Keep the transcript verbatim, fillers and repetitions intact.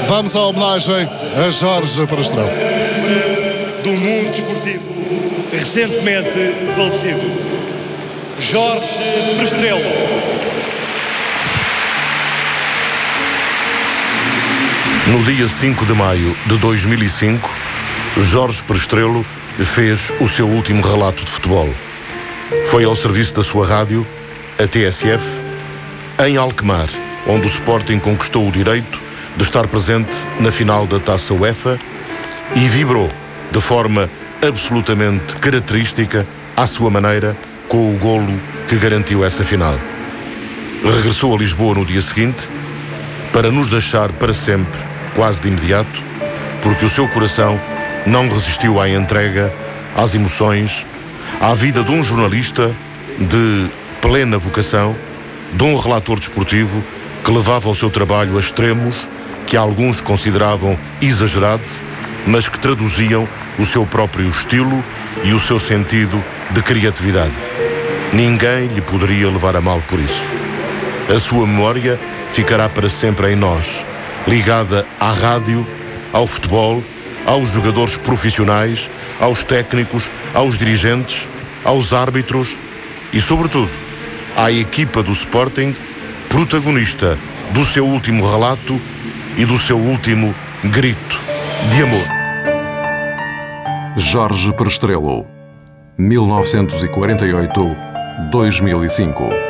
Vamos à homenagem a Jorge Prestrelo. Do mundo desportivo, recentemente falecido, Jorge Prestrelo. No dia cinco de maio de dois mil e cinco, Jorge Prestrelo fez o seu último relato de futebol. Foi ao serviço da sua rádio, a T S F, em Alkmaar, onde o Sporting conquistou o direito de estar presente na final da Taça UEFA e vibrou de forma absolutamente característica, à sua maneira, com o golo que garantiu essa final. Regressou a Lisboa no dia seguinte para nos deixar para sempre, quase de imediato, porque o seu coração não resistiu à entrega, às emoções, à vida de um jornalista de plena vocação, de um relator desportivo que levava o seu trabalho a extremos que alguns consideravam exagerados, mas que traduziam o seu próprio estilo e o seu sentido de criatividade. Ninguém lhe poderia levar a mal por isso. A sua memória ficará para sempre em nós, ligada à rádio, ao futebol, aos jogadores profissionais, aos técnicos, aos dirigentes, aos árbitros e, sobretudo, à equipa do Sporting, protagonista do seu último relato e do seu último grito de amor. Jorge Prestrelo, mil novecentos e quarenta e oito a dois mil e cinco.